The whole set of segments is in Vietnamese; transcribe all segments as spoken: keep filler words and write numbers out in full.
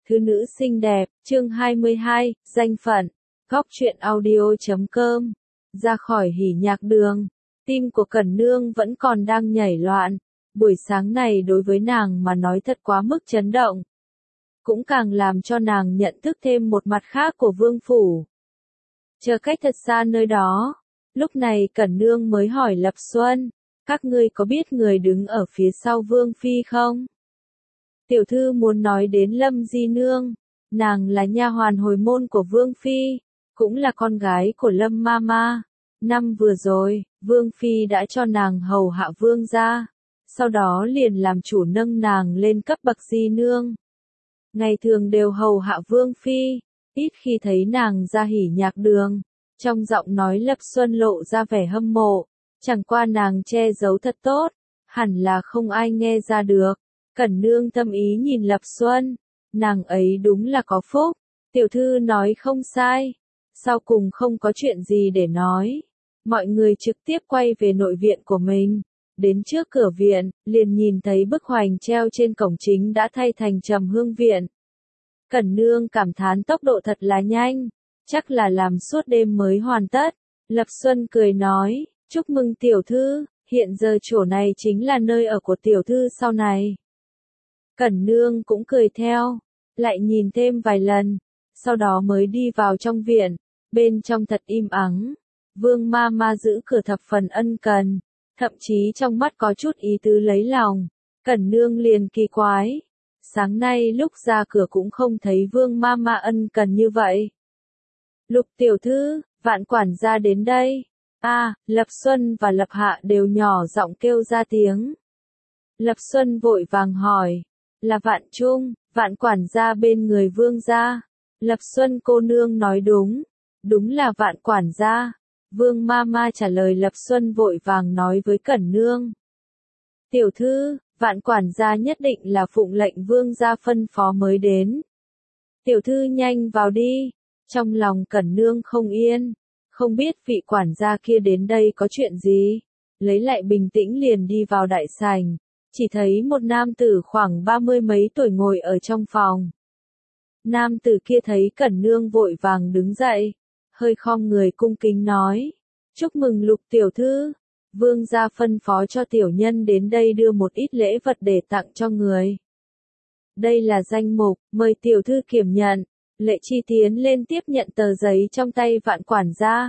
Thứ nữ xinh đẹp, chương hai mươi hai, danh phận, góc truyện audio.com, ra khỏi hỉ nhạc đường, tim của Cẩn Nương vẫn còn đang nhảy loạn, buổi sáng này đối với nàng mà nói thật quá mức chấn động. Cũng càng làm cho nàng nhận thức thêm một mặt khác của vương phủ. Chờ cách thật xa nơi đó, lúc này Cẩn Nương mới hỏi Lập Xuân, các ngươi có biết người đứng ở phía sau vương phi không? Tiểu thư muốn nói đến Lâm Di Nương, nàng là nha hoàn hồi môn của Vương Phi, cũng là con gái của Lâm Mama. Năm vừa rồi, Vương Phi đã cho nàng hầu hạ Vương gia, sau đó liền làm chủ nâng nàng lên cấp bậc Di Nương. Ngày thường đều hầu hạ Vương Phi, ít khi thấy nàng ra hỉ nhạc đường, trong giọng nói Lập Xuân lộ ra vẻ hâm mộ, chẳng qua nàng che giấu thật tốt, hẳn là không ai nghe ra được. Cẩn Nương tâm ý nhìn Lập Xuân, nàng ấy đúng là có phúc, tiểu thư nói không sai, sau cùng không có chuyện gì để nói. Mọi người trực tiếp quay về nội viện của mình, đến trước cửa viện, liền nhìn thấy bức hoành treo trên cổng chính đã thay thành Trầm Hương viện. Cẩn Nương cảm thán tốc độ thật là nhanh, chắc là làm suốt đêm mới hoàn tất. Lập Xuân cười nói, chúc mừng tiểu thư, hiện giờ chỗ này chính là nơi ở của tiểu thư sau này. Cẩn Nương cũng cười theo, lại nhìn thêm vài lần, sau đó mới đi vào trong viện, bên trong thật im ắng. Vương ma ma giữ cửa thập phần ân cần, thậm chí trong mắt có chút ý tứ lấy lòng. Cẩn Nương liền kỳ quái, sáng nay lúc ra cửa cũng không thấy Vương ma ma ân cần như vậy. Lục tiểu thư, Vạn quản gia đến đây. A, à, Lập Xuân và Lập Hạ đều nhỏ giọng kêu ra tiếng. Lập Xuân vội vàng hỏi, là Vạn Trung, Vạn quản gia bên người Vương gia. Lập Xuân cô nương nói đúng, đúng là Vạn quản gia. Vương ma ma trả lời. Lập Xuân vội vàng nói với Cẩn Nương, tiểu thư, Vạn quản gia nhất định là phụng lệnh Vương gia phân phó mới đến. Tiểu thư nhanh vào đi. Trong lòng Cẩn Nương không yên, không biết vị quản gia kia đến đây có chuyện gì. Lấy lại bình tĩnh liền đi vào đại sảnh, chỉ thấy một nam tử khoảng ba mươi mấy tuổi ngồi ở trong phòng. Nam tử kia thấy Cẩn Nương vội vàng đứng dậy, hơi khom người cung kính nói, chúc mừng Lục tiểu thư, Vương gia phân phó cho tiểu nhân đến đây đưa một ít lễ vật để tặng cho người. Đây là danh mục, mời tiểu thư kiểm nhận. Lệ Chi tiến lên tiếp nhận tờ giấy trong tay Vạn quản gia,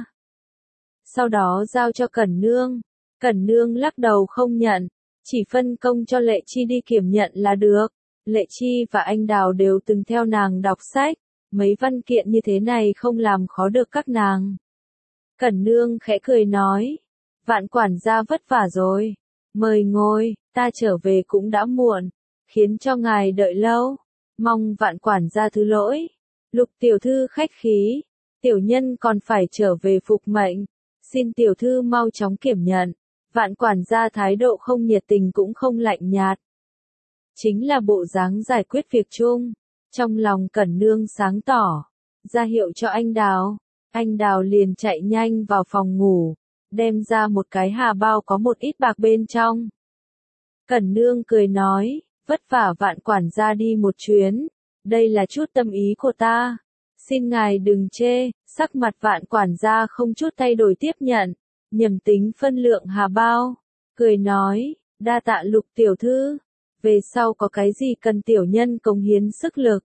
sau đó giao cho Cẩn Nương. Cẩn Nương lắc đầu không nhận, chỉ phân công cho Lệ Chi đi kiểm nhận là được. Lệ Chi và anh Đào đều từng theo nàng đọc sách, mấy văn kiện như thế này không làm khó được các nàng. Cẩn Nương khẽ cười nói, Vạn quản gia vất vả rồi, mời ngồi, ta trở về cũng đã muộn, khiến cho ngài đợi lâu, mong Vạn quản gia thứ lỗi. Lục tiểu thư khách khí, tiểu nhân còn phải trở về phục mệnh, xin tiểu thư mau chóng kiểm nhận. Vạn quản gia thái độ không nhiệt tình cũng không lạnh nhạt, chính là bộ dáng giải quyết việc chung. Trong lòng Cẩn Nương sáng tỏ, ra hiệu cho anh Đào. Anh Đào liền chạy nhanh vào phòng ngủ, đem ra một cái hà bao có một ít bạc bên trong. Cẩn Nương cười nói, vất vả Vạn quản gia đi một chuyến, đây là chút tâm ý của ta, xin ngài đừng chê. Sắc mặt Vạn quản gia không chút thay đổi tiếp nhận, nhầm tính phân lượng hà bao, cười nói, đa tạ Lục tiểu thư, về sau có cái gì cần tiểu nhân cống hiến sức lực,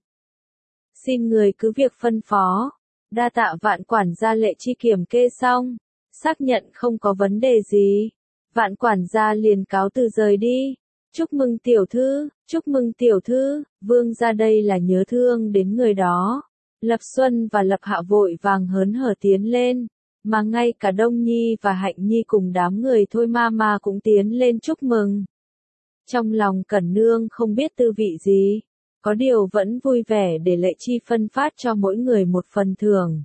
xin người cứ việc phân phó. Đa tạ Vạn quản gia. Lệ Chi kiểm kê xong, xác nhận không có vấn đề gì, Vạn quản gia liền cáo từ rời đi. Chúc mừng tiểu thư, chúc mừng tiểu thư, Vương gia đây là nhớ thương đến người đó. Lập Xuân và Lập Hạ vội vàng hớn hở tiến lên, mà ngay cả Đông Nhi và Hạnh Nhi cùng đám người Thôi ma ma cũng tiến lên chúc mừng. Trong lòng Cẩn Nương không biết tư vị gì, có điều vẫn vui vẻ để Lệ Chi phân phát cho mỗi người một phần thưởng.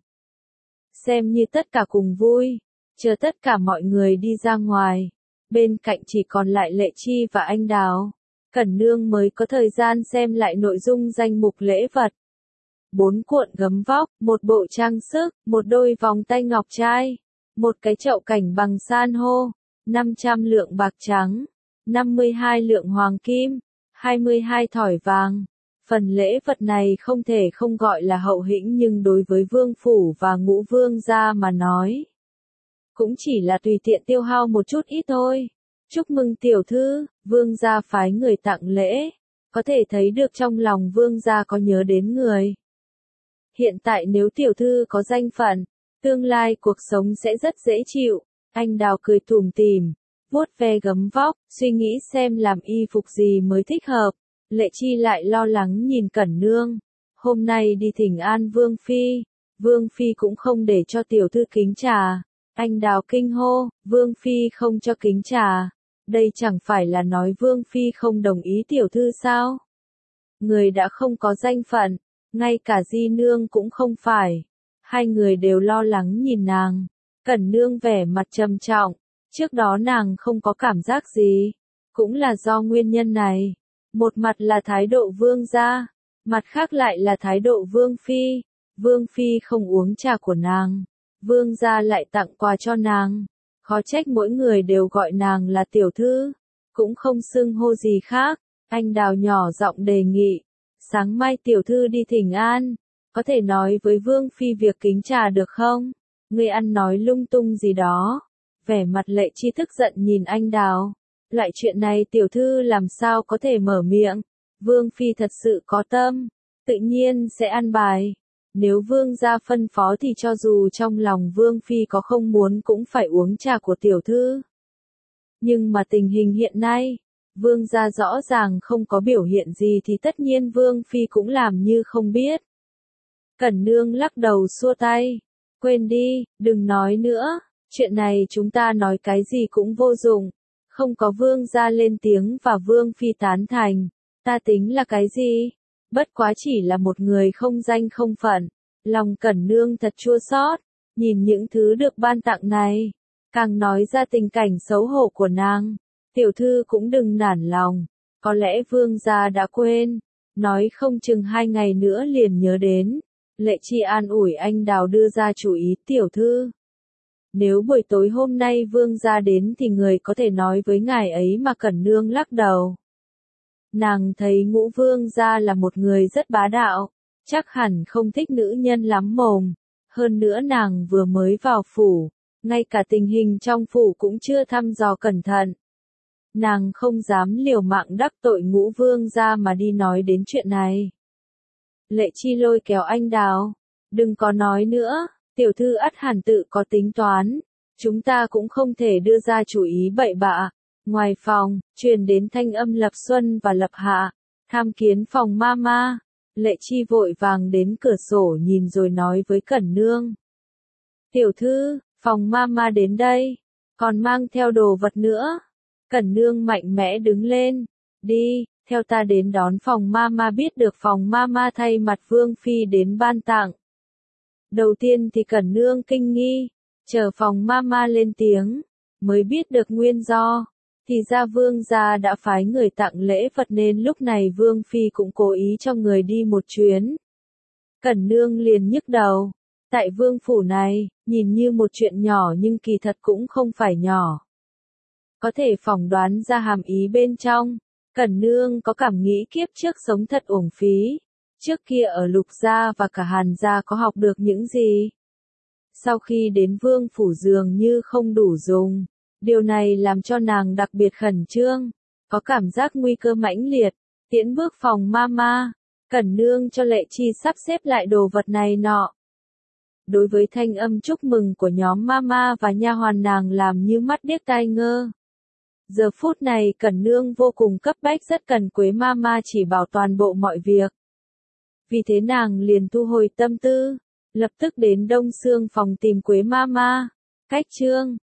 Xem như tất cả cùng vui, chờ tất cả mọi người đi ra ngoài, bên cạnh chỉ còn lại Lệ Chi và anh Đào, Cẩn Nương mới có thời gian xem lại nội dung danh mục lễ vật. Bốn cuộn gấm vóc, một bộ trang sức, một đôi vòng tay ngọc trai, một cái chậu cảnh bằng san hô, năm trăm lượng bạc trắng, năm mươi hai lượng hoàng kim, hai mươi hai thỏi vàng, Phần lễ vật này không thể không gọi là hậu hĩnh nhưng đối với vương phủ và ngũ vương gia mà nói, cũng chỉ là tùy tiện tiêu hao một chút ít thôi. Chúc mừng tiểu thư, vương gia phái người tặng lễ, có thể thấy được trong lòng vương gia có nhớ đến người. Hiện tại nếu tiểu thư có danh phận, tương lai cuộc sống sẽ rất dễ chịu. Anh Đào cười tủm tỉm, vuốt ve gấm vóc, suy nghĩ xem làm y phục gì mới thích hợp. Lệ Chi lại lo lắng nhìn Cẩn Nương. Hôm nay đi thỉnh an Vương Phi, Vương Phi cũng không để cho tiểu thư kính trà. Anh Đào kinh hô, Vương Phi không cho kính trà. Đây chẳng phải là nói Vương Phi không đồng ý tiểu thư sao? Người đã không có danh phận, ngay cả Di Nương cũng không phải. Hai người đều lo lắng nhìn nàng. Cẩn Nương vẻ mặt trầm trọng, trước đó nàng không có cảm giác gì, cũng là do nguyên nhân này. Một mặt là thái độ vương gia, mặt khác lại là thái độ Vương Phi. Vương Phi không uống trà của nàng, vương gia lại tặng quà cho nàng. Khó trách mỗi người đều gọi nàng là tiểu thư, cũng không xưng hô gì khác. Anh Đào nhỏ giọng đề nghị, sáng mai tiểu thư đi thỉnh an, có thể nói với Vương Phi việc kính trà được không? Ngươi ăn nói lung tung gì đó. Vẻ mặt Lệ Chi tức giận nhìn anh Đào. Loại chuyện này tiểu thư làm sao có thể mở miệng. Vương Phi thật sự có tâm, tự nhiên sẽ ăn bài. Nếu vương gia phân phó thì cho dù trong lòng Vương Phi có không muốn cũng phải uống trà của tiểu thư. Nhưng mà tình hình hiện nay, vương gia rõ ràng không có biểu hiện gì thì tất nhiên Vương Phi cũng làm như không biết. Cẩn Nương lắc đầu xua tay. Quên đi, đừng nói nữa, chuyện này chúng ta nói cái gì cũng vô dụng. Không có vương gia lên tiếng và Vương Phi tán thành, ta tính là cái gì? Bất quá chỉ là một người không danh không phận. Lòng Cẩn Nương thật chua xót, nhìn những thứ được ban tặng này, càng nói ra tình cảnh xấu hổ của nàng. Tiểu thư cũng đừng nản lòng, có lẽ vương gia đã quên, nói không chừng hai ngày nữa liền nhớ đến. Lệ Chi an ủi anh Đào đưa ra chủ ý tiểu thư. Nếu buổi tối hôm nay vương gia đến thì người có thể nói với ngài ấy mà. Cẩn Nương lắc đầu. Nàng thấy ngũ vương gia là một người rất bá đạo, chắc hẳn không thích nữ nhân lắm mồm. Hơn nữa nàng vừa mới vào phủ, ngay cả tình hình trong phủ cũng chưa thăm dò cẩn thận. Nàng không dám liều mạng đắc tội ngũ vương gia mà đi nói đến chuyện này. Lệ Chi lôi kéo anh Đào. Đừng có nói nữa, tiểu thư ắt hẳn tự có tính toán. Chúng ta cũng không thể đưa ra chủ ý bậy bạ. Ngoài phòng, truyền đến thanh âm Lập Xuân và Lập Hạ. Tham kiến phòng mama. Lệ Chi vội vàng đến cửa sổ nhìn rồi nói với Cẩn Nương. Tiểu thư, phòng mama đến đây. Còn mang theo đồ vật nữa. Cẩn Nương mạnh mẽ đứng lên. Đi, theo ta đến đón phòng mama. Biết được phòng mama thay mặt Vương Phi đến ban tặng. Đầu tiên thì Cẩn Nương kinh nghi. Chờ phòng mama lên tiếng, mới biết được nguyên do. Thì ra vương gia đã phái người tặng lễ vật nên lúc này Vương Phi cũng cố ý cho người đi một chuyến. Cẩn Nương liền nhức đầu. Tại vương phủ này, nhìn như một chuyện nhỏ nhưng kỳ thật cũng không phải nhỏ. Có thể phỏng đoán ra hàm ý bên trong. Cẩn Nương có cảm nghĩ kiếp trước sống thật uổng phí. Trước kia ở Lục gia và cả Hàn gia có học được những gì? Sau khi đến vương phủ dường như không đủ dùng. Điều này làm cho nàng đặc biệt khẩn trương, có cảm giác nguy cơ mãnh liệt. Tiễn bước phòng mama, Cẩn Nương cho Lệ Chi sắp xếp lại đồ vật này nọ. Đối với thanh âm chúc mừng của nhóm mama và nha hoàn nàng làm như mắt điếc tai ngơ. Giờ phút này Cẩn Nương vô cùng cấp bách rất cần Quế mama chỉ bảo toàn bộ mọi việc. Vì thế nàng liền thu hồi tâm tư, lập tức đến Đông Xương phòng tìm Quế mama. Cách chương